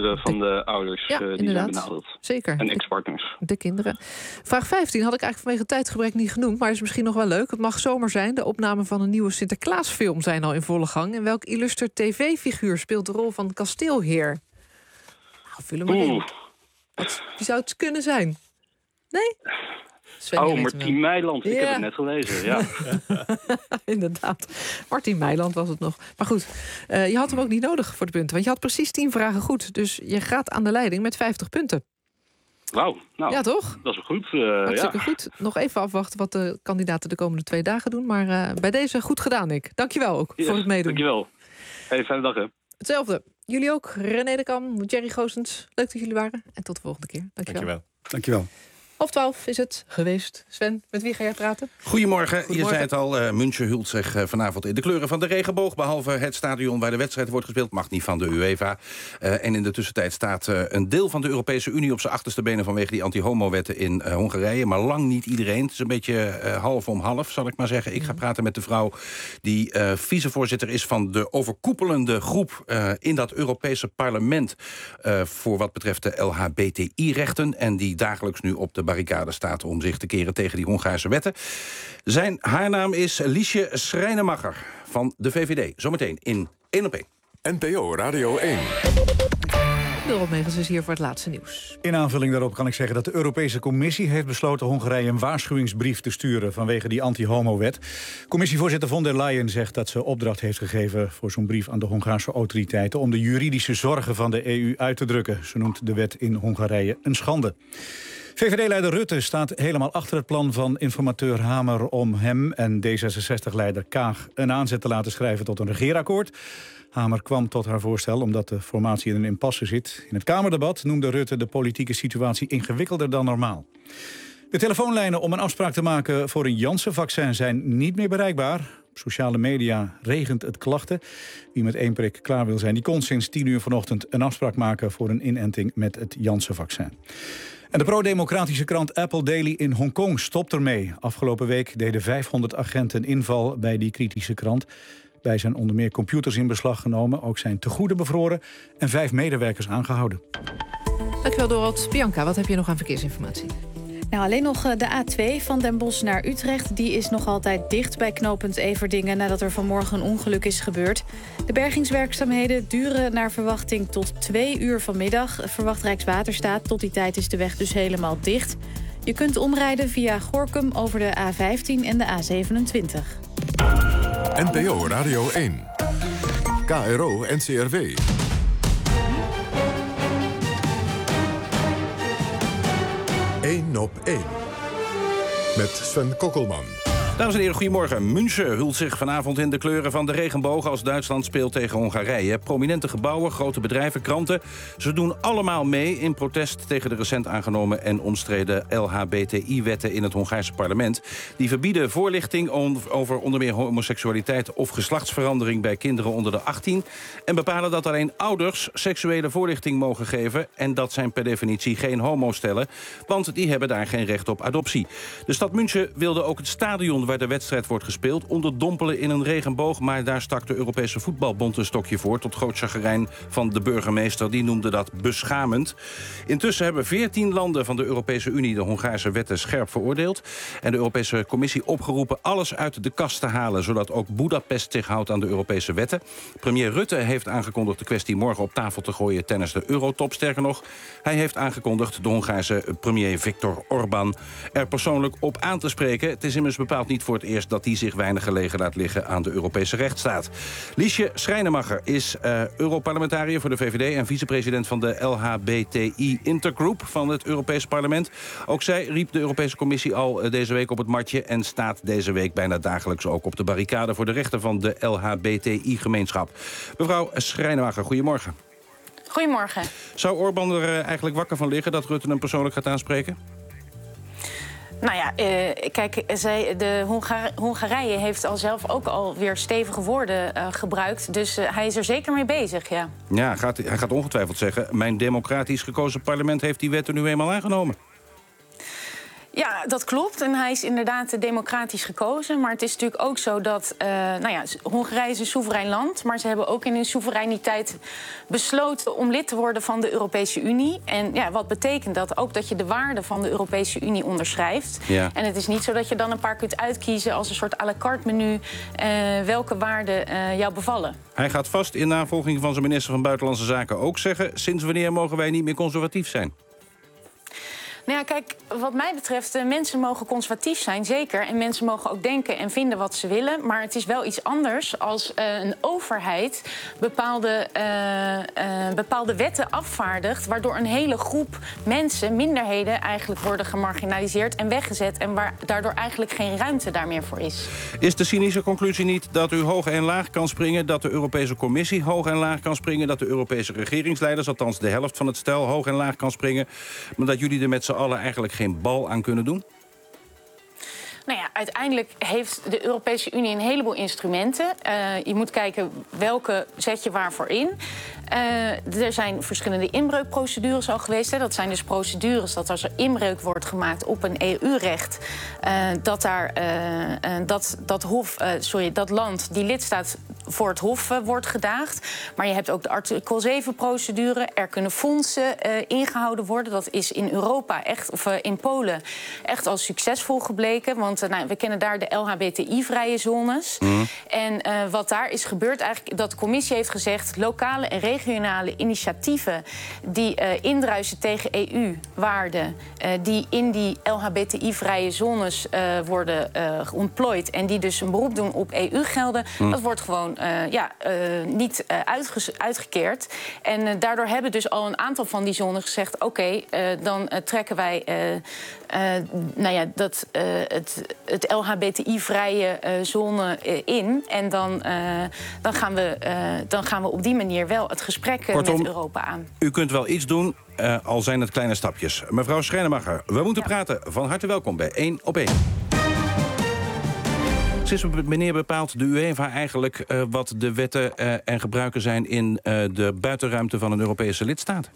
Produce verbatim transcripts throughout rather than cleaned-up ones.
kinderen van de, de ouders ja, uh, die inderdaad. zijn benaderd. Zeker. En ex-partners. De, de kinderen. Vraag vijftien had ik eigenlijk vanwege tijdgebrek niet genoemd, maar is misschien nog wel leuk. Het mag zomer zijn. De opname van een nieuwe Sinterklaasfilm zijn al in volle gang. En welk illuster tv-figuur speelt de rol van kasteelheer? Nou, vul hem maar in. Wat, wie zou het kunnen zijn? Nee? Sven, oh, Martien Meiland. Ik ja. heb het net gelezen, ja. Inderdaad. Martien Meiland was het nog. Maar goed, uh, je had hem ook niet nodig voor de punten. Want je had precies tien vragen goed. Dus je gaat aan de leiding met vijftig punten. Wauw, nou, ja, toch? Dat is wel goed. Uh, Hartstikke ja. goed. Nog even afwachten wat de kandidaten de komende twee dagen doen. Maar uh, bij deze goed gedaan, Nick. Dankjewel ook yes, voor het meedoen. Dankjewel. Hey, fijne dag, hè. Hetzelfde. Jullie ook. René de Kam, Jerry Goossens. Leuk dat jullie waren. En tot de volgende keer. Dankjewel. Dankjewel. Dankjewel. Half twaalf is het geweest. Sven, met wie ga jij praten? Goedemorgen. Goedemorgen. Je zei het al, uh, München hult zich uh, vanavond in de kleuren van de regenboog. Behalve het stadion waar de wedstrijd wordt gespeeld. Mag niet van de UEFA. Uh, en in de tussentijd staat uh, een deel van de Europese Unie op zijn achterste benen vanwege die anti-homo-wetten in uh, Hongarije. Maar lang niet iedereen. Het is een beetje uh, half om half, zal ik maar zeggen. Ik ga praten met de vrouw die uh, vicevoorzitter is van de overkoepelende groep uh, in dat Europese parlement uh, voor wat betreft de L H B T I-rechten. En die dagelijks nu op de barricade staat om zich te keren tegen die Hongaarse wetten. Zijn haar naam is Liesje Schrijnemacher van de V V D. Zometeen in één op één. N P O Radio één. Rob Megens is hier voor het laatste nieuws. In aanvulling daarop kan ik zeggen dat de Europese Commissie heeft besloten Hongarije een waarschuwingsbrief te sturen vanwege die anti-homo-wet. Commissievoorzitter von der Leyen zegt dat ze opdracht heeft gegeven voor zo'n brief aan de Hongaarse autoriteiten om de juridische zorgen van de E U uit te drukken. Ze noemt de wet in Hongarije een schande. V V D-leider Rutte staat helemaal achter het plan van informateur Hamer om hem en D zesenzestig-leider Kaag een aanzet te laten schrijven tot een regeerakkoord. Hamer kwam tot haar voorstel omdat de formatie in een impasse zit. In het Kamerdebat noemde Rutte de politieke situatie ingewikkelder dan normaal. De telefoonlijnen om een afspraak te maken voor een Janssen-vaccin zijn niet meer bereikbaar. Op sociale media regent het klachten. Wie met één prik klaar wil zijn, die kon sinds tien uur vanochtend een afspraak maken voor een inenting met het Janssen-vaccin. En de pro-democratische krant Apple Daily in Hongkong stopt ermee. Afgelopen week deden vijfhonderd agenten inval bij die kritische krant. Bij zijn onder meer computers in beslag genomen. Ook zijn tegoeden bevroren en vijf medewerkers aangehouden. Dankjewel, Dorot. Bianca, wat heb je nog aan verkeersinformatie? Nou, alleen nog de A twee van Den Bosch naar Utrecht. Die is nog altijd dicht bij knooppunt Everdingen nadat er vanmorgen een ongeluk is gebeurd. De bergingswerkzaamheden duren naar verwachting tot twee uur vanmiddag. Verwacht Rijkswaterstaat. Tot die tijd is de weg dus helemaal dicht. Je kunt omrijden via Gorinchem over de A vijftien en de A zevenentwintig. N P O Radio één. K R O N C R W. één op één. Met Sven Kokkelman. Dames en heren, goedemorgen. München hult zich vanavond in de kleuren van de regenboog als Duitsland speelt tegen Hongarije. Prominente gebouwen, grote bedrijven, kranten. Ze doen allemaal mee in protest tegen de recent aangenomen en omstreden L H B T I-wetten in het Hongaarse parlement. Die verbieden voorlichting over onder meer homoseksualiteit of geslachtsverandering bij kinderen onder de achttien. En bepalen dat alleen ouders seksuele voorlichting mogen geven. En dat zijn per definitie geen homostellen, want die hebben daar geen recht op adoptie. De stad München wilde ook het stadion waar de wedstrijd wordt gespeeld onderdompelen in een regenboog, maar daar stak de Europese Voetbalbond een stokje voor, tot groot chagrijn van de burgemeester. Die noemde dat beschamend. Intussen hebben veertien landen van de Europese Unie de Hongaarse wetten scherp veroordeeld en de Europese Commissie opgeroepen alles uit de kast te halen, zodat ook Boedapest zich houdt aan de Europese wetten. Premier Rutte heeft aangekondigd de kwestie morgen op tafel te gooien tijdens de Eurotop. Sterker nog, hij heeft aangekondigd de Hongaarse premier Viktor Orbán er persoonlijk op aan te spreken. Het is immers bepaald niet voor het eerst dat hij zich weinig gelegen laat liggen aan de Europese rechtsstaat. Liesje Schrijnemacher is uh, Europarlementariër voor de V V D en vicepresident van de L H B T I Intergroup van het Europese parlement. Ook zij riep de Europese Commissie al uh, deze week op het matje en staat deze week bijna dagelijks ook op de barricade voor de rechten van de L H B T I-gemeenschap. Mevrouw Schrijnemacher, goedemorgen. Goedemorgen. Zou Orbán er uh, eigenlijk wakker van liggen dat Rutte hem persoonlijk gaat aanspreken? Nou ja, eh, kijk, zij, de Hongar- Hongarije heeft al zelf ook alweer stevige woorden uh, gebruikt. Dus uh, hij is er zeker mee bezig, ja. Ja, gaat, hij gaat ongetwijfeld zeggen, mijn democratisch gekozen parlement heeft die wetten nu eenmaal aangenomen. Ja, dat klopt. En hij is inderdaad democratisch gekozen. Maar het is natuurlijk ook zo dat... Uh, nou ja, Hongarije is een soeverein land. Maar ze hebben ook in hun soevereiniteit besloten om lid te worden van de Europese Unie. En ja, wat betekent dat? Ook dat je de waarden van de Europese Unie onderschrijft. Ja. En het is niet zo dat je dan een paar kunt uitkiezen als een soort à la carte menu uh, welke waarden uh, jou bevallen. Hij gaat vast in navolging van zijn minister van Buitenlandse Zaken ook zeggen... sinds wanneer mogen wij niet meer conservatief zijn? Nou ja, kijk, wat mij betreft, uh, mensen mogen conservatief zijn, zeker. En mensen mogen ook denken en vinden wat ze willen. Maar het is wel iets anders als uh, een overheid bepaalde, uh, uh, bepaalde wetten afvaardigt... waardoor een hele groep mensen, minderheden, eigenlijk worden gemarginaliseerd en weggezet... en waar daardoor eigenlijk geen ruimte daar meer voor is. Is de cynische conclusie niet dat u hoog en laag kan springen... dat de Europese Commissie hoog en laag kan springen... dat de Europese regeringsleiders, althans de helft van het stel, hoog en laag kan springen... maar dat jullie er met z'n allen eigenlijk geen bal aan kunnen doen? Nou ja, uiteindelijk heeft de Europese Unie een heleboel instrumenten. Uh, je moet kijken welke zet je waarvoor in. Uh, er zijn verschillende inbreukprocedures al geweest. Hè. Dat zijn dus procedures dat als er inbreuk wordt gemaakt op een E U-recht... Uh, dat, daar, uh, uh, dat, dat, hof, uh, sorry, dat land, die lidstaat, voor het hof uh, wordt gedaagd. Maar je hebt ook de artikel zeven-procedure. Er kunnen fondsen uh, ingehouden worden. Dat is in Europa echt, of uh, in Polen echt al succesvol gebleken. Want uh, nou, we kennen daar de L H B T I-vrije zones. Mm. En uh, wat daar is gebeurd, eigenlijk dat de commissie heeft gezegd... lokale en regionale initiatieven die uh, indruisen tegen E U-waarden... Uh, die in die L H B T I-vrije zones uh, worden uh, ontplooid... en die dus een beroep doen op E U-gelden... Mm. dat wordt gewoon uh, ja, uh, niet uh, uitge- uitgekeerd. En uh, daardoor hebben dus al een aantal van die zones gezegd... oké, okay, uh, dan uh, trekken wij uh, uh, nou ja, dat, uh, het, het L H B T I-vrije uh, zone uh, in. En dan, uh, dan, gaan we, uh, dan gaan we op die manier wel het gesprek uh, Kortom, met Europa aan. U kunt wel iets doen, uh, al zijn het kleine stapjes. Mevrouw Schrijnemacher, we moeten ja. praten. Van harte welkom bij één op één. Sinds wanneer bepaalt de UEFA eigenlijk uh, wat de wetten uh, en gebruiken zijn... in uh, de buitenruimte van een Europese lidstaat?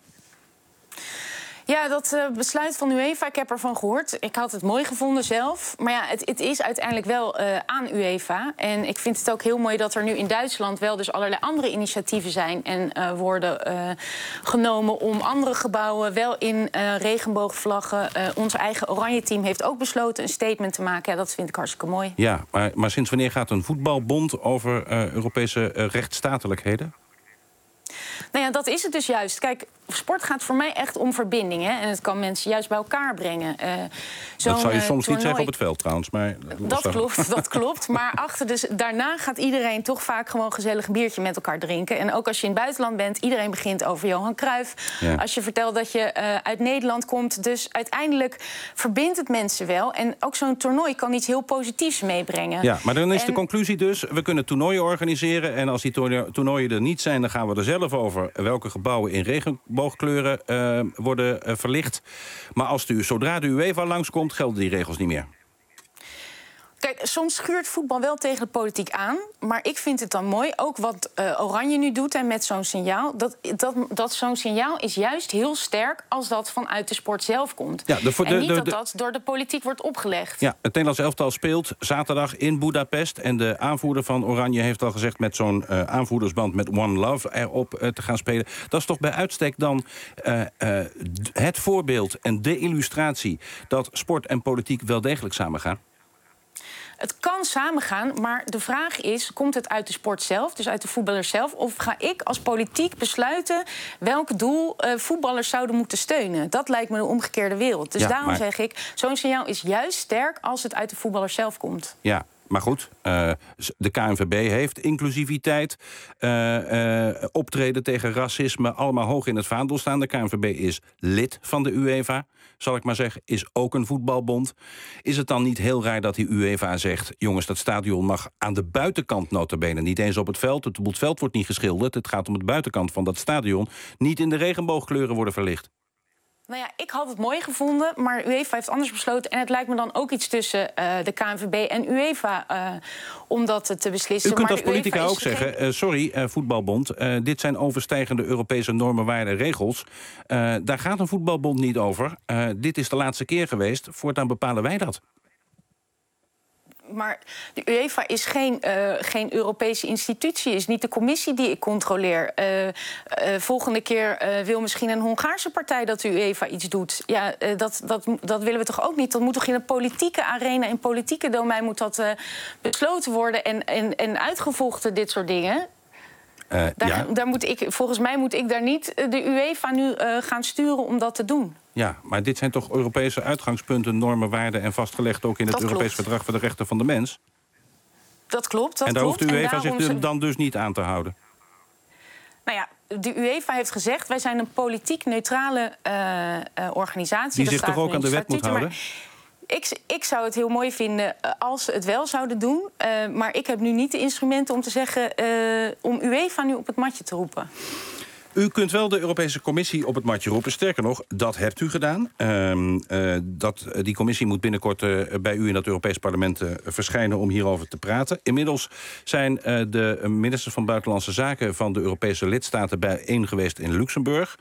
Ja, dat uh, besluit van UEFA, ik heb ervan gehoord. Ik had het mooi gevonden zelf. Maar ja, het, het is uiteindelijk wel uh, aan UEFA. En ik vind het ook heel mooi dat er nu in Duitsland... wel dus allerlei andere initiatieven zijn en uh, worden uh, genomen... om andere gebouwen wel in uh, regenboogvlaggen. Uh, ons eigen Oranje team heeft ook besloten een statement te maken. Ja, dat vind ik hartstikke mooi. Ja, maar, maar sinds wanneer gaat een voetbalbond over uh, Europese uh, rechtsstatelijkheden? Nou ja, dat is het dus juist. Kijk, sport gaat voor mij echt om verbindingen. En het kan mensen juist bij elkaar brengen. Uh, dat zou je soms uh, niet zeggen op het veld trouwens. Maar dat dat klopt, dat klopt. Maar achter dus, daarna gaat iedereen toch vaak gewoon gezellig een biertje met elkaar drinken. En ook als je in het buitenland bent, iedereen begint over Johan Cruijff. Ja. Als je vertelt dat je uh, uit Nederland komt. Dus uiteindelijk verbindt het mensen wel. En ook zo'n toernooi kan iets heel positiefs meebrengen. Ja, maar dan is en... de conclusie dus, we kunnen toernooien organiseren. En als die toernooien er niet zijn, dan gaan we er zelf over welke gebouwen in regenboogkleuren uh, worden uh, verlicht. Maar als de, zodra de UEFA langskomt, gelden die regels niet meer. Kijk, soms schuurt voetbal wel tegen de politiek aan. Maar ik vind het dan mooi, ook wat uh, Oranje nu doet en met zo'n signaal... Dat, dat, dat zo'n signaal is juist heel sterk als dat vanuit de sport zelf komt. Ja, de, de, en niet de, de, dat dat door de politiek wordt opgelegd. Ja, het Nederlands elftal speelt zaterdag in Budapest. En de aanvoerder van Oranje heeft al gezegd... met zo'n uh, aanvoerdersband met One Love erop uh, te gaan spelen. Dat is toch bij uitstek dan uh, uh, het voorbeeld en de illustratie... dat sport en politiek wel degelijk samengaan? Het kan samengaan, maar de vraag is... komt het uit de sport zelf, dus uit de voetballers zelf... of ga ik als politiek besluiten welk doel uh, voetballers zouden moeten steunen? Dat lijkt me de omgekeerde wereld. Dus ja, daarom maar... zeg ik, zo'n signaal is juist sterk... als het uit de voetballers zelf komt. Ja. Maar goed, uh, de K N V B heeft inclusiviteit, uh, uh, optreden tegen racisme... allemaal hoog in het vaandel staan. De K N V B is lid van de UEFA, zal ik maar zeggen, is ook een voetbalbond. Is het dan niet heel raar dat die UEFA zegt... jongens, dat stadion mag aan de buitenkant nota bene, niet eens op het veld. Het, het veld wordt niet geschilderd, het gaat om de buitenkant van dat stadion... niet in de regenboogkleuren worden verlicht. Nou ja, ik had het mooi gevonden, maar UEFA heeft anders besloten. En het lijkt me dan ook iets tussen uh, de K N V B en UEFA uh, om dat te beslissen. U kunt maar als politica ook geen... zeggen, uh, sorry, uh, voetbalbond... Uh, dit zijn overstijgende Europese normen, waarden, regels. Uh, daar gaat een voetbalbond niet over. Uh, dit is de laatste keer geweest, voortaan bepalen wij dat. Maar de UEFA is geen, uh, geen Europese institutie, is niet de commissie die ik controleer. Uh, uh, volgende keer uh, wil misschien een Hongaarse partij dat de UEFA iets doet. Ja, uh, dat, dat, dat willen we toch ook niet? Dat moet toch in een politieke arena, in politieke domein moet dat uh, besloten worden en, en, en uitgevochten, dit soort dingen. Uh, daar, ja. daar moet ik, volgens mij moet ik daar niet de UEFA nu uh, gaan sturen om dat te doen. Ja, maar dit zijn toch Europese uitgangspunten, normen, waarden... en vastgelegd ook in het dat Europees klopt. Verdrag voor de Rechten van de Mens? Dat klopt, dat En daar klopt. hoeft de UEFA zich ze... dan dus niet aan te houden? Nou ja, de UEFA heeft gezegd, wij zijn een politiek neutrale uh, uh, organisatie. Die dat zich toch ook aan de wet moet houden? Ik, ik zou het heel mooi vinden als ze het wel zouden doen. Uh, maar ik heb nu niet de instrumenten om te zeggen... Uh, om UEFA nu op het matje te roepen. U kunt wel de Europese Commissie op het matje roepen. Sterker nog, dat hebt u gedaan. Uh, uh, dat, die commissie moet binnenkort uh, bij u in het Europees Parlement uh, verschijnen om hierover te praten. Inmiddels zijn uh, de ministers van Buitenlandse Zaken van de Europese lidstaten bijeen geweest in Luxemburg.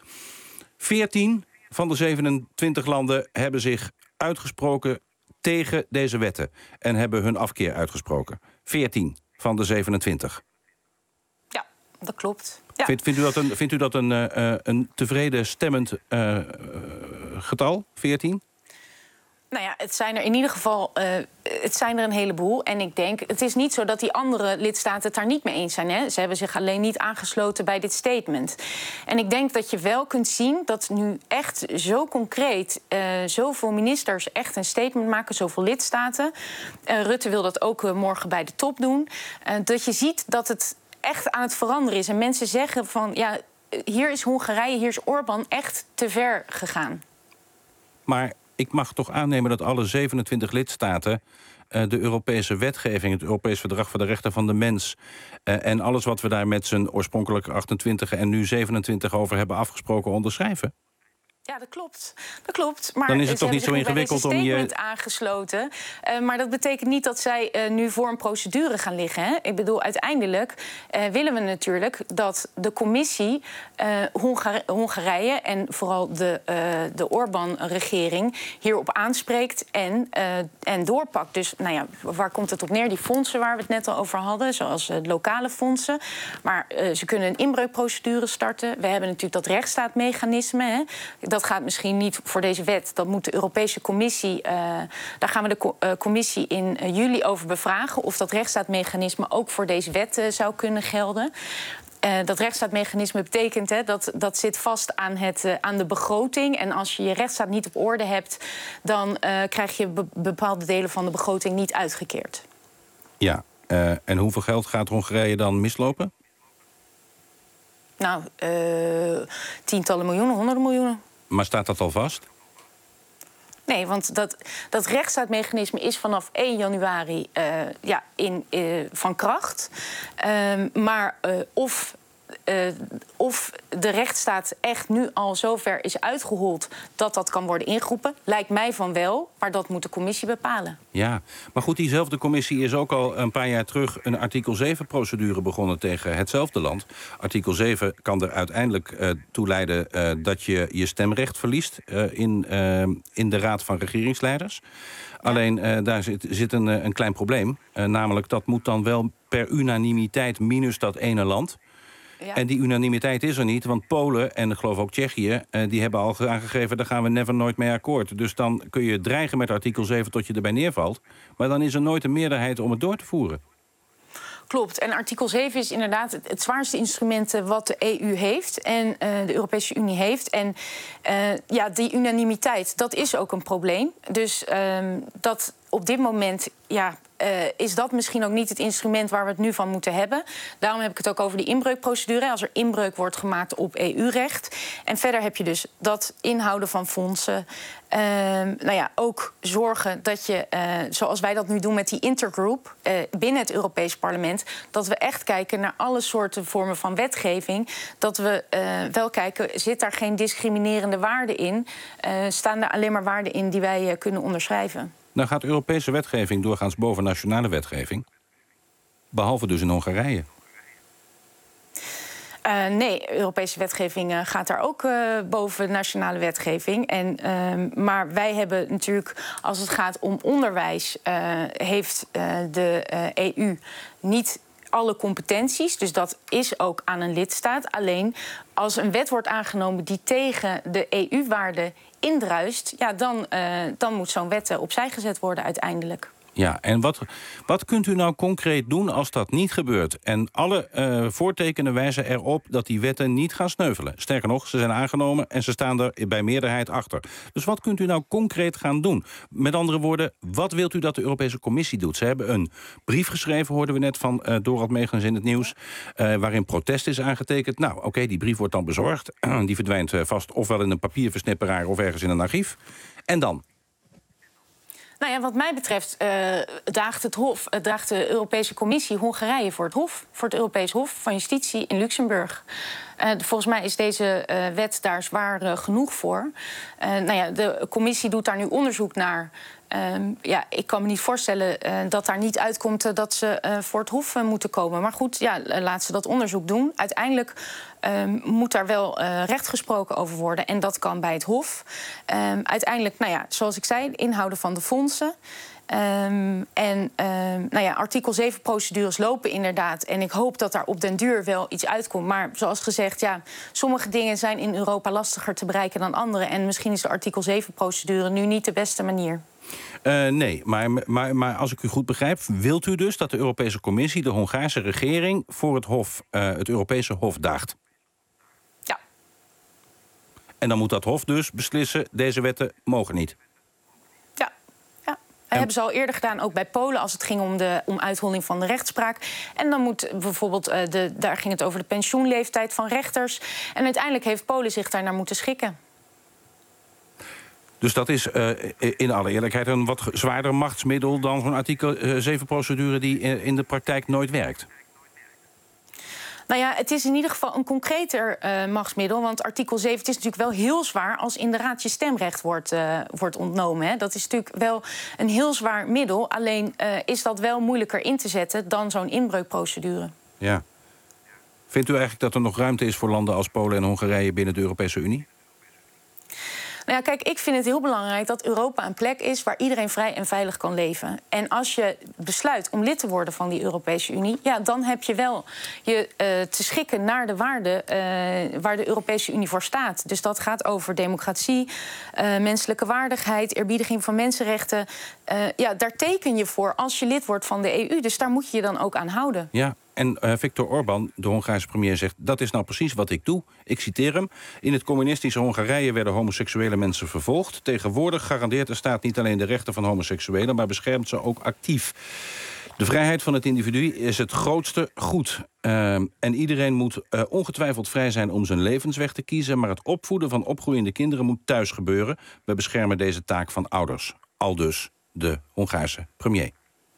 veertien van de zevenentwintig landen hebben zich uitgesproken tegen deze wetten en hebben hun afkeer uitgesproken. veertien van de zevenentwintig. Ja, dat klopt. Ja. Vindt, vindt u dat een, vindt u dat een, uh, een tevreden stemmend uh, getal, veertien? Nou ja, het zijn er in ieder geval uh, het zijn er een heleboel. En ik denk, het is niet zo dat die andere lidstaten het daar niet mee eens zijn. Hè? Ze hebben zich alleen niet aangesloten bij dit statement. En ik denk dat je wel kunt zien dat nu echt zo concreet... Uh, zoveel ministers echt een statement maken, zoveel lidstaten. Uh, Rutte wil dat ook uh, morgen bij de top doen. Uh, dat je ziet dat het echt aan het veranderen is. En mensen zeggen van, ja, hier is Hongarije, hier is Orbán echt te ver gegaan. Maar ik mag toch aannemen dat alle zevenentwintig lidstaten uh, de Europese wetgeving, het Europees Verdrag voor de Rechten van de Mens uh, en alles wat we daar met z'n oorspronkelijke achtentwintig en nu zevenentwintig over hebben afgesproken onderschrijven? Ja, dat klopt. Dat klopt. Maar dan is het toch niet zo ingewikkeld om je... aangesloten. Uh, maar dat betekent niet dat zij uh, nu voor een procedure gaan liggen. Hè? Ik bedoel, uiteindelijk uh, willen we natuurlijk dat de commissie uh, Hongar- Hongarije en vooral de, uh, de Orbán-regering hierop aanspreekt en, uh, en doorpakt. Dus nou ja, waar komt het op neer? Die fondsen waar we het net al over hadden, zoals uh, lokale fondsen. Maar uh, ze kunnen een inbreukprocedure starten. We hebben natuurlijk dat rechtsstaatmechanisme. Hè? Dat Dat gaat misschien niet voor deze wet. Dat moet de Europese Commissie... Uh, daar gaan we de co- uh, commissie in uh, juli over bevragen... of dat rechtsstaatmechanisme ook voor deze wet uh, zou kunnen gelden. Uh, dat rechtsstaatmechanisme betekent... Hè, dat, dat zit vast aan, het, uh, aan de begroting. En als je je rechtsstaat niet op orde hebt... dan uh, krijg je be- bepaalde delen van de begroting niet uitgekeerd. Ja, uh, en hoeveel geld gaat Hongarije dan mislopen? Nou, uh, tientallen miljoenen, honderden miljoenen. Maar staat dat al vast? Nee, want dat, dat rechtsstaatmechanisme is vanaf één januari uh, ja, in, uh, van kracht. Uh, maar uh, of, uh, of de rechtsstaat echt nu al zover is uitgehold dat dat kan worden ingeroepen, lijkt mij van wel, maar dat moet de commissie bepalen. Ja, maar goed, diezelfde commissie is ook al een paar jaar terug een artikel zeven-procedure begonnen tegen hetzelfde land. Artikel zeven kan er uiteindelijk uh, toe leiden uh, dat je je stemrecht verliest uh, in, uh, in de Raad van Regeringsleiders. Ja. Alleen uh, daar zit, zit een, een klein probleem. Uh, namelijk dat moet dan wel per unanimiteit minus dat ene land. Ja. En die unanimiteit is er niet, want Polen en ik geloof ook Tsjechië... Uh, die hebben al aangegeven, daar gaan we never nooit mee akkoord. Dus dan kun je dreigen met artikel zeven tot je erbij neervalt. Maar dan is er nooit een meerderheid om het door te voeren. Klopt. En artikel zeven is inderdaad het, het zwaarste instrument wat de E U heeft en uh, de Europese Unie heeft. En uh, ja, die unanimiteit, dat is ook een probleem. Dus um, dat op dit moment, ja, uh, is dat misschien ook niet het instrument waar we het nu van moeten hebben. Daarom heb ik het ook over die inbreukprocedure. Als er inbreuk wordt gemaakt op E U-recht. En verder heb je dus dat inhouden van fondsen. Uh, nou ja, ook zorgen dat je, uh, zoals wij dat nu doen met die intergroup uh, binnen het Europees Parlement, dat we echt kijken naar alle soorten vormen van wetgeving. Dat we uh, wel kijken, zit daar geen discriminerende waarden in? Uh, staan er alleen maar waarden in die wij uh, kunnen onderschrijven? Nou gaat Europese wetgeving doorgaans boven nationale wetgeving. Behalve dus in Hongarije. Uh, nee, Europese wetgeving uh, gaat daar ook uh, boven nationale wetgeving. En, uh, maar wij hebben natuurlijk, als het gaat om onderwijs, uh, heeft uh, de uh, E U niet alle competenties. Dus dat is ook aan een lidstaat. Alleen als een wet wordt aangenomen die tegen de E U-waarden indruist, ja, dan, uh, dan moet zo'n wet uh, opzij gezet worden uiteindelijk. Ja, en wat, wat kunt u nou concreet doen als dat niet gebeurt? En alle uh, voortekenen wijzen erop dat die wetten niet gaan sneuvelen. Sterker nog, ze zijn aangenomen en ze staan er bij meerderheid achter. Dus wat kunt u nou concreet gaan doen? Met andere woorden, wat wilt u dat de Europese Commissie doet? Ze hebben een brief geschreven, hoorden we net van uh, Dorald Megens in het nieuws, Uh, waarin protest is aangetekend. Nou, oké, okay, die brief wordt dan bezorgd. Die verdwijnt uh, vast ofwel in een papierversnipperaar of ergens in een archief. En dan? Nou ja, wat mij betreft uh, draagt, het Hof, uh, draagt de Europese Commissie Hongarije voor het Hof, voor het Europees Hof van Justitie in Luxemburg. Uh, volgens mij is deze uh, wet daar zwaar uh, genoeg voor. Uh, nou ja, de Commissie doet daar nu onderzoek naar. Um, ja, ik kan me niet voorstellen uh, dat daar niet uitkomt uh, dat ze uh, voor het Hof uh, moeten komen. Maar goed, ja, laat ze dat onderzoek doen. Uiteindelijk um, moet daar wel uh, recht gesproken over worden. En dat kan bij het Hof. Um, uiteindelijk, nou ja, zoals ik zei, inhouden van de fondsen. Um, en um, nou ja, artikel zeven procedures lopen inderdaad. En ik hoop dat daar op den duur wel iets uitkomt. Maar zoals gezegd, ja, sommige dingen zijn in Europa lastiger te bereiken dan andere. En misschien is de artikel zeven procedure nu niet de beste manier. Uh, nee, maar, maar, maar als ik u goed begrijp, wilt u dus dat de Europese Commissie de Hongaarse regering voor het Hof, uh, het Europese Hof daagt? Ja. En dan moet dat Hof dus beslissen, deze wetten mogen niet? Ja, ja. Dat en... hebben ze al eerder gedaan, ook bij Polen, als het ging om de om uitholling van de rechtspraak. En dan moet bijvoorbeeld, uh, de, daar ging het over de pensioenleeftijd van rechters. En uiteindelijk heeft Polen zich daar naar moeten schikken. Dus dat is uh, in alle eerlijkheid een wat zwaarder machtsmiddel dan zo'n artikel zeven procedure die in de praktijk nooit werkt. Nou ja, het is in ieder geval een concreter uh, machtsmiddel. Want artikel zeven, het is natuurlijk wel heel zwaar als in de raad je stemrecht wordt, uh, wordt ontnomen. Hè. Dat is natuurlijk wel een heel zwaar middel. Alleen uh, is dat wel moeilijker in te zetten dan zo'n inbreukprocedure. Ja. Vindt u eigenlijk dat er nog ruimte is voor landen als Polen en Hongarije binnen de Europese Unie? Nou ja, kijk, ik vind het heel belangrijk dat Europa een plek is waar iedereen vrij en veilig kan leven. En als je besluit om lid te worden van die Europese Unie, ja, dan heb je wel je uh, te schikken naar de waarden uh, waar de Europese Unie voor staat. Dus dat gaat over democratie, uh, menselijke waardigheid, eerbiediging van mensenrechten. Uh, ja, daar teken je voor als je lid wordt van de E U. Dus daar moet je je dan ook aan houden. Ja. En uh, Viktor Orbán, de Hongaarse premier, zegt, dat is nou precies wat ik doe. Ik citeer hem. In het communistische Hongarije werden homoseksuele mensen vervolgd. Tegenwoordig garandeert de staat niet alleen de rechten van homoseksuelen, maar beschermt ze ook actief. De vrijheid van het individu is het grootste goed. Uh, en iedereen moet uh, ongetwijfeld vrij zijn om zijn levensweg te kiezen, maar het opvoeden van opgroeiende kinderen moet thuis gebeuren. We beschermen deze taak van ouders. Aldus de Hongaarse premier.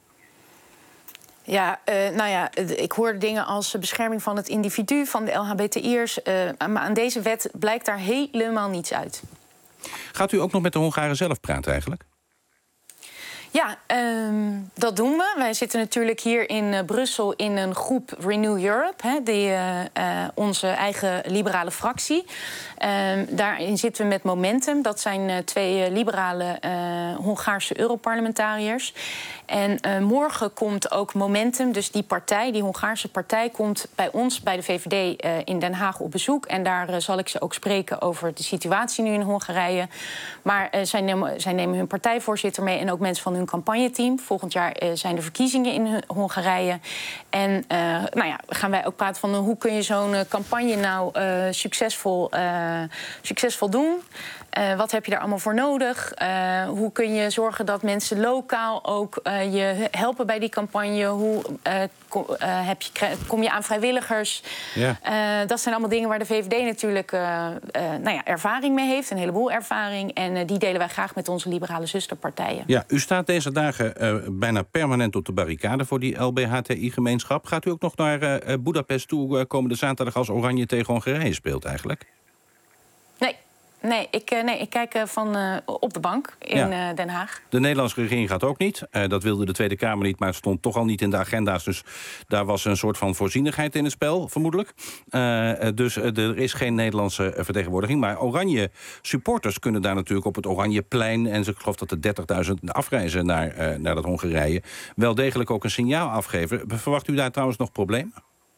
Ja, uh, nou ja, ik hoor dingen als bescherming van het individu, van de L H B T I'ers. Uh, maar aan deze wet blijkt daar helemaal niets uit. Gaat u ook nog met de Hongaren zelf praten eigenlijk? Ja, um, dat doen we. Wij zitten natuurlijk hier in uh, Brussel in een groep Renew Europe, hè, die, uh, uh, onze eigen liberale fractie. Um, daarin zitten we met Momentum. Dat zijn uh, twee uh, liberale uh, Hongaarse Europarlementariërs. En uh, morgen komt ook Momentum, dus die partij, die Hongaarse partij, komt bij ons, bij de V V D uh, in Den Haag op bezoek. En daar uh, zal ik ze ook spreken over de situatie nu in Hongarije. Maar uh, zij, nemen, zij nemen hun partijvoorzitter mee en ook mensen van hun campagneteam. Volgend jaar uh, zijn de verkiezingen in Hongarije. En uh, nou ja, gaan wij ook praten van uh, hoe kun je zo'n uh, campagne nou uh, succesvol uh, uh, succesvol doen? Uh, wat heb je daar allemaal voor nodig? Uh, hoe kun je zorgen dat mensen lokaal ook uh, je helpen bij die campagne? Hoe uh, kom, uh, heb je, kom je aan vrijwilligers? Ja. Uh, dat zijn allemaal dingen waar de V V D natuurlijk uh, uh, nou ja, ervaring mee heeft. Een heleboel ervaring. En uh, die delen wij graag met onze liberale zusterpartijen. Ja, u staat deze dagen uh, bijna permanent op de barricade voor die L B H T I-gemeenschap. Gaat u ook nog naar uh, Budapest toe uh, komende zaterdag als Oranje tegen Hongarije speelt eigenlijk? Nee. Nee, ik, nee, ik kijk van uh, op de bank in ja. uh, Den Haag. De Nederlandse regering gaat ook niet. Uh, dat wilde de Tweede Kamer niet, maar het stond toch al niet in de agenda's. Dus daar was een soort van voorzienigheid in het spel, vermoedelijk. Uh, dus uh, er is geen Nederlandse vertegenwoordiging. Maar Oranje supporters kunnen daar natuurlijk op het Oranjeplein... en ik geloof dat er dertigduizend afreizen naar, uh, naar dat Hongarije... wel degelijk ook een signaal afgeven. Verwacht u daar trouwens nog problemen?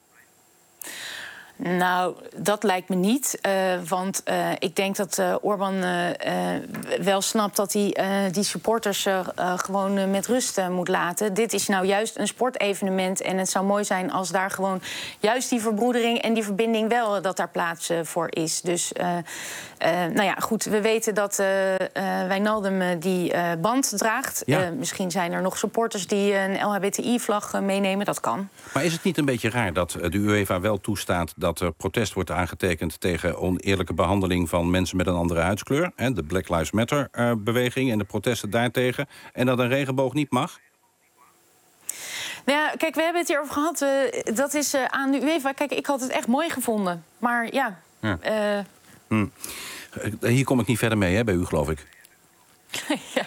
Nou, dat lijkt me niet. Uh, want uh, ik denk dat uh, Orbán uh, uh, wel snapt dat hij uh, die supporters uh, uh, gewoon uh, met rust uh, moet laten. Dit is nou juist een sportevenement. En het zou mooi zijn als daar gewoon juist die verbroedering en die verbinding wel uh, dat daar plaats uh, voor is. Dus uh, uh, nou ja, goed, we weten dat uh, uh, Wijnaldum uh, die uh, band draagt. Ja. Uh, misschien zijn er nog supporters die uh, een L H B T I-vlag uh, meenemen. Dat kan. Maar is het niet een beetje raar dat de UEFA wel toestaat dat er protest wordt aangetekend tegen oneerlijke behandeling van mensen met een andere huidskleur, hè, de Black Lives Matter-beweging uh, en de protesten daartegen, en dat een regenboog niet mag? Nou ja, kijk, we hebben het hier over gehad. Uh, dat is uh, aan de UEFA. Kijk, ik had het echt mooi gevonden. Maar ja... ja. Uh... Hm. Hier kom ik niet verder mee, hè, bij u, geloof ik. Ja.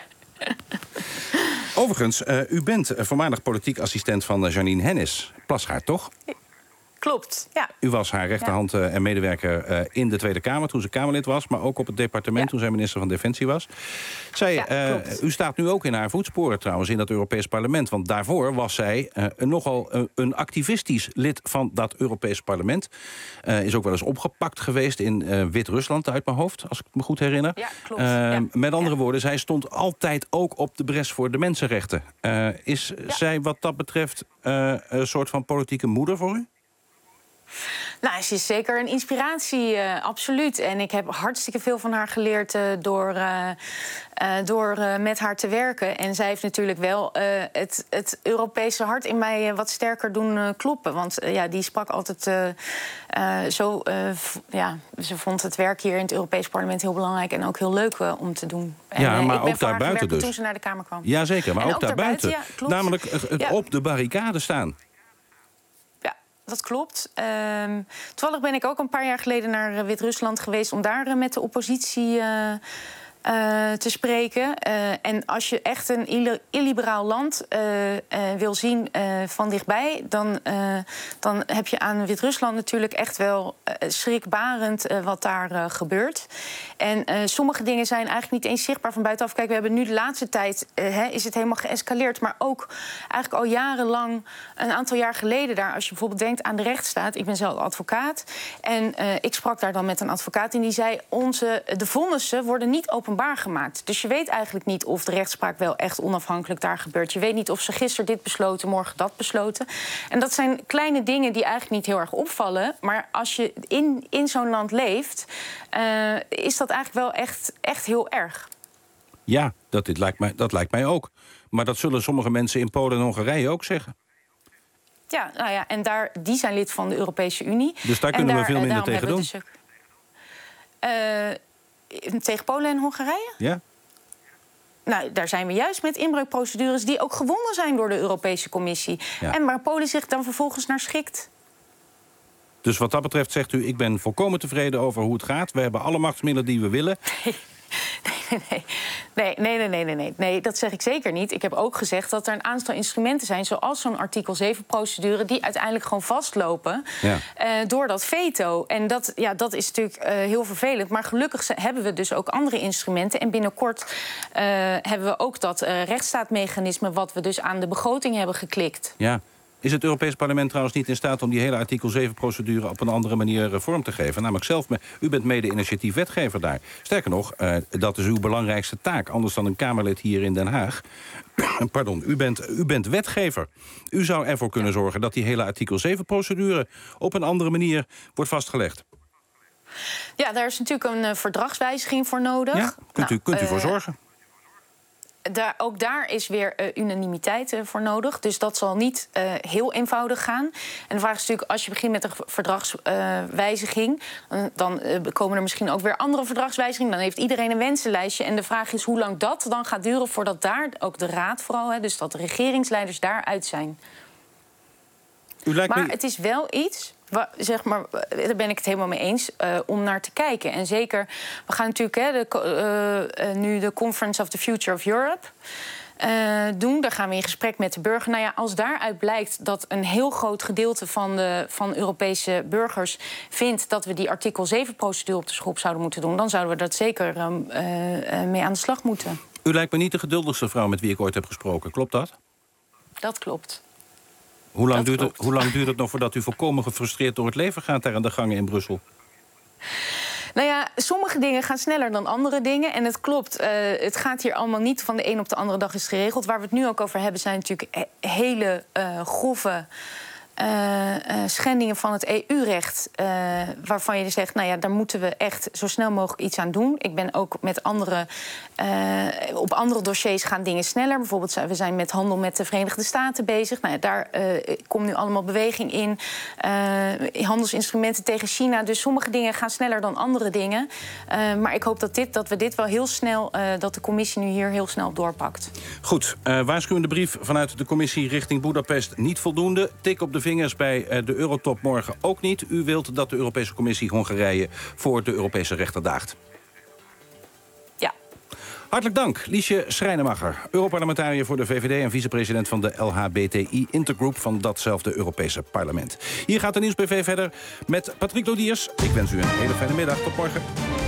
Overigens, uh, u bent voormalig politiek assistent van Janine Hennis Plasgaard, toch? Klopt, ja. U was haar rechterhand ja. en medewerker uh, in de Tweede Kamer toen ze Kamerlid was, maar ook op het departement ja. toen zij minister van Defensie was. Zij, ja, uh, u staat nu ook in haar voetsporen trouwens in dat Europees Parlement, want daarvoor was zij uh, nogal uh, een activistisch lid van dat Europees Parlement. Uh, is ook wel eens opgepakt geweest in uh, Wit-Rusland uit mijn hoofd, als ik me goed herinner. Ja, klopt. Uh, ja. Met andere ja. woorden, zij stond altijd ook op de bres voor de mensenrechten. Uh, is ja. zij wat dat betreft uh, een soort van politieke moeder voor u? Nou, ze is zeker een inspiratie, uh, absoluut. En ik heb hartstikke veel van haar geleerd uh, door, uh, uh, door uh, met haar te werken. En zij heeft natuurlijk wel uh, het, het Europese hart in mij uh, wat sterker doen uh, kloppen. Want uh, ja, die sprak altijd uh, uh, zo... Uh, ja, ze vond het werk hier in het Europees Parlement heel belangrijk en ook heel leuk uh, om te doen. En, ja, maar uh, ik ben ook daarbuiten dus. Toen ze naar de Kamer kwam. Jazeker, maar en ook, ook daarbuiten. daarbuiten ja, Namelijk het ja. op de barricade staan. Dat klopt. Uh, toevallig ben ik ook een paar jaar geleden naar Wit-Rusland geweest om daar uh, met de oppositie uh, uh, te spreken. Uh, en als je echt een illi- illiberaal land uh, uh, wil zien uh, van dichtbij, dan, uh, dan heb je aan Wit-Rusland natuurlijk echt wel uh, schrikbarend uh, wat daar uh, gebeurt. En uh, sommige dingen zijn eigenlijk niet eens zichtbaar van buitenaf. Kijk, we hebben nu de laatste tijd, uh, hè, is het helemaal geëscaleerd. Maar ook eigenlijk al jarenlang, een aantal jaar geleden daar, als je bijvoorbeeld denkt aan de rechtsstaat. Ik ben zelf advocaat. En uh, ik sprak daar dan met een advocaat en die zei, onze, de vonnissen worden niet openbaar gemaakt. Dus je weet eigenlijk niet of de rechtspraak wel echt onafhankelijk daar gebeurt. Je weet niet of ze gisteren dit besloten, morgen dat besloten. En dat zijn kleine dingen die eigenlijk niet heel erg opvallen. Maar als je in, in zo'n land leeft, uh, is dat eigenlijk wel echt, echt heel erg. Ja, dat, dit lijkt mij, dat lijkt mij ook. Maar dat zullen sommige mensen in Polen en Hongarije ook zeggen. Ja, nou ja, en daar, die zijn lid van de Europese Unie. Dus daar kunnen daar, we veel minder tegen doen? Dus ook, uh, tegen Polen en Hongarije? Ja. Nou, daar zijn we juist met inbreukprocedures die ook gewonnen zijn door de Europese Commissie. Ja. En waar Polen zich dan vervolgens naar schikt. Dus wat dat betreft zegt u, ik ben volkomen tevreden over hoe het gaat. We hebben alle machtsmiddelen die we willen. Nee, nee, nee, nee, nee, nee, nee, nee, dat zeg ik zeker niet. Ik heb ook gezegd dat er een aantal instrumenten zijn, zoals zo'n artikel zeven-procedure, die uiteindelijk gewoon vastlopen ja. uh, door dat veto. En dat, ja, dat is natuurlijk uh, heel vervelend. Maar gelukkig hebben we dus ook andere instrumenten. En binnenkort uh, hebben we ook dat uh, rechtsstaatmechanisme, wat we dus aan de begroting hebben geklikt. Ja. Is het Europees Parlement trouwens niet in staat om die hele artikel zeven-procedure op een andere manier vorm te geven? Namelijk zelf, u bent mede-initiatief-wetgever daar. Sterker nog, uh, dat is uw belangrijkste taak, anders dan een Kamerlid hier in Den Haag. Pardon, u bent, u bent wetgever. U zou ervoor kunnen zorgen dat die hele artikel zeven-procedure op een andere manier wordt vastgelegd. Ja, daar is natuurlijk een uh, verdragswijziging voor nodig. Ja, kunt u, nou, kunt u uh, voor zorgen? Daar, ook daar is weer uh, unanimiteit uh, voor nodig. Dus dat zal niet uh, heel eenvoudig gaan. En de vraag is natuurlijk, als je begint met een verdragswijziging... Uh, dan uh, komen er misschien ook weer andere verdragswijzigingen. Dan heeft iedereen een wensenlijstje. En de vraag is hoe lang dat dan gaat duren... voordat daar, ook de Raad vooral, hè, dus dat de regeringsleiders daaruit zijn. U lijkt maar me... het is wel iets... Zeg maar, daar ben ik het helemaal mee eens, uh, om naar te kijken. En zeker, we gaan natuurlijk hè, de, uh, uh, nu de Conference of the Future of Europe uh, doen. Daar gaan we in gesprek met de burger. Nou ja, als daaruit blijkt dat een heel groot gedeelte van de van Europese burgers vindt dat we die artikel zeven-procedure op de schop zouden moeten doen, dan zouden we dat zeker uh, uh, mee aan de slag moeten. U lijkt me niet de geduldigste vrouw met wie ik ooit heb gesproken. Klopt dat? Dat klopt. Hoe lang, duurt het, hoe lang duurt het nog voordat u volkomen gefrustreerd door het leven gaat daar aan de gangen in Brussel? Nou ja, sommige dingen gaan sneller dan andere dingen. En het klopt, uh, het gaat hier allemaal niet van de een op de andere dag is geregeld. Waar we het nu ook over hebben zijn natuurlijk he- hele uh, grove... Uh, uh, schendingen van het E U-recht... Uh, waarvan je zegt, nou ja, daar moeten we echt zo snel mogelijk iets aan doen. Ik ben ook met andere... Uh, op andere dossiers gaan dingen sneller. Bijvoorbeeld, we zijn met handel met de Verenigde Staten bezig. Nou ja, daar uh, komt nu allemaal beweging in. Uh, handelsinstrumenten tegen China. Dus sommige dingen gaan sneller dan andere dingen. Uh, maar ik hoop dat, dit, dat we dit wel heel snel... Uh, dat de commissie nu hier heel snel doorpakt. Goed, uh, waarschuwende brief vanuit de commissie richting Boedapest niet voldoende. Tik op de vingers bij de Eurotop morgen ook niet. U wilt dat de Europese Commissie Hongarije voor de Europese rechter daagt. Ja. Hartelijk dank, Liesje Schrijnemacher, Europarlementariër voor de V V D... en vicepresident van de L H B T I-intergroep van datzelfde Europese parlement. Hier gaat de Nieuws B V verder met Patrick Lodiers. Ik wens u een hele fijne middag. Tot morgen.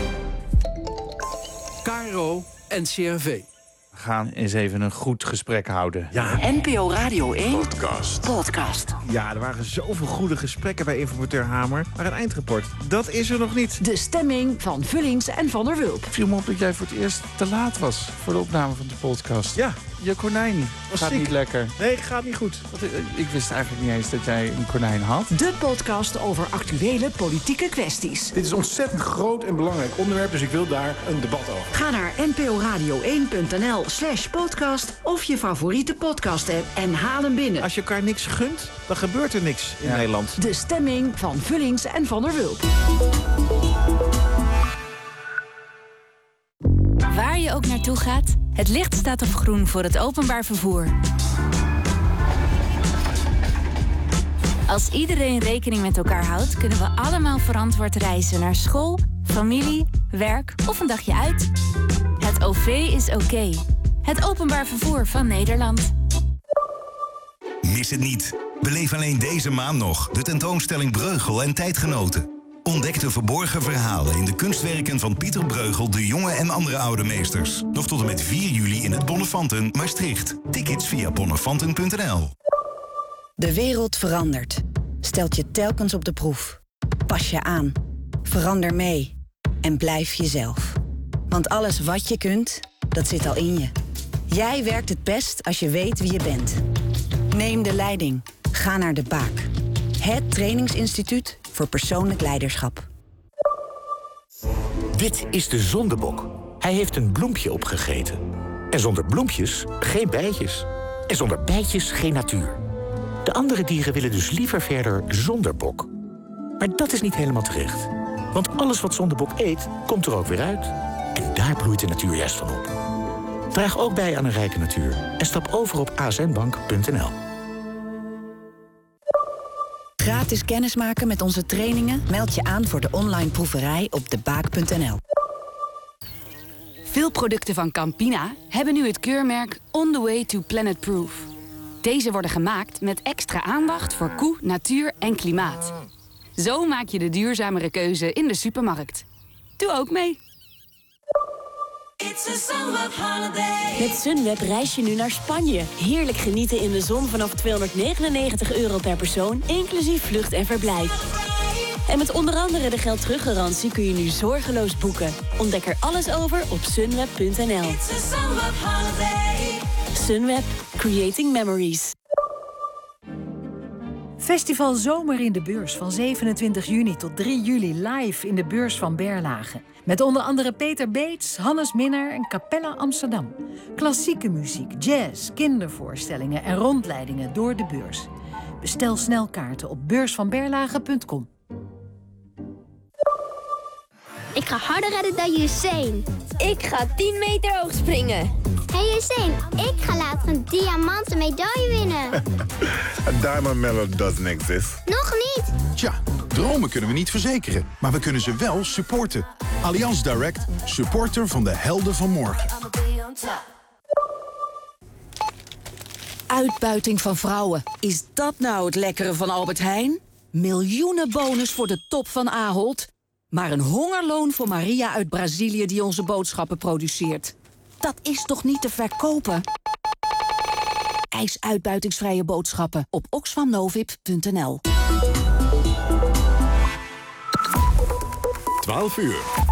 K R O en C R V. We gaan eens even een goed gesprek houden. Ja. N P O Radio één Podcast. Podcast. Ja, er waren zoveel goede gesprekken bij informateur Hamer. Maar een eindrapport, dat is er nog niet. De stemming van Vullings en Van der Wulp. Het viel me op dat jij voor het eerst te laat was voor de opname van de podcast. Ja. Je konijn Was gaat ziek. niet lekker. Nee, gaat niet goed. Ik wist eigenlijk niet eens dat jij een konijn had. De podcast over actuele politieke kwesties. Dit is een ontzettend groot en belangrijk onderwerp, dus ik wil daar een debat over. Ga naar n p o radio één punt n l slash podcast of je favoriete podcast-app en haal hem binnen. Als je elkaar niks gunt, dan gebeurt er niks in Ja. Nederland. De stemming van Vullings en Van der Wulp. Waar je ook naartoe gaat, het licht staat op groen voor het openbaar vervoer. Als iedereen rekening met elkaar houdt, kunnen we allemaal verantwoord reizen naar school, familie, werk of een dagje uit. Het O V is oké. Okay. Het openbaar vervoer van Nederland. Mis het niet. Beleef alleen deze maand nog de tentoonstelling Breugel en Tijdgenoten. Ontdek de verborgen verhalen in de kunstwerken van Pieter Bruegel, de jonge en andere oude meesters. Nog tot en met vier juli in het Bonnefanten, Maastricht. Tickets via bonnefanten punt n l. De wereld verandert. Stelt je telkens op de proef. Pas je aan. Verander mee. En blijf jezelf. Want alles wat je kunt, dat zit al in je. Jij werkt het best als je weet wie je bent. Neem de leiding. Ga naar de Baak. Het trainingsinstituut voor persoonlijk leiderschap. Dit is de zondebok. Hij heeft een bloempje opgegeten. En zonder bloempjes geen bijtjes. En zonder bijtjes geen natuur. De andere dieren willen dus liever verder zonder bok. Maar dat is niet helemaal terecht. Want alles wat zondebok eet, komt er ook weer uit. En daar bloeit de natuur juist van op. Draag ook bij aan een rijke natuur. En stap over op a s n bank punt n l. Gratis kennismaken met onze trainingen? Meld je aan voor de online proeverij op de baak punt n l. Veel producten van Campina hebben nu het keurmerk On the Way to Planet Proof. Deze worden gemaakt met extra aandacht voor koe, natuur en klimaat. Zo maak je de duurzamere keuze in de supermarkt. Doe ook mee. Met Sunweb reis je nu naar Spanje. Heerlijk genieten in de zon vanaf tweehonderdnegenennegentig euro per persoon, inclusief vlucht en verblijf. En met onder andere de geldteruggarantie kun je nu zorgeloos boeken. Ontdek er alles over op sunweb punt n l. Sunweb. Creating Memories. Festival Zomer in de Beurs van zevenentwintig juni tot drie juli live in de Beurs van Berlage. Met onder andere Peter Beets, Hannes Minnaar en Capella Amsterdam. Klassieke muziek, jazz, kindervoorstellingen en rondleidingen door de beurs. Bestel snel kaarten op beurs van berlage punt com. Ik ga harder rennen dan Usain. Ik ga tien meter hoog springen. Hé hey Usain, ik ga later een diamanten medaille winnen. A diamond medal doesn't exist. Nog niet. Tja, dromen kunnen we niet verzekeren, maar we kunnen ze wel supporten. Allianz Direct, supporter van de helden van morgen. Uitbuiting van vrouwen. Is dat nou het lekkere van Albert Heijn? Miljoenen bonus voor de top van Ahold. Maar een hongerloon voor Maria uit Brazilië die onze boodschappen produceert. Dat is toch niet te verkopen? Eis uitbuitingsvrije boodschappen op oxfam novib punt n l. twaalf uur.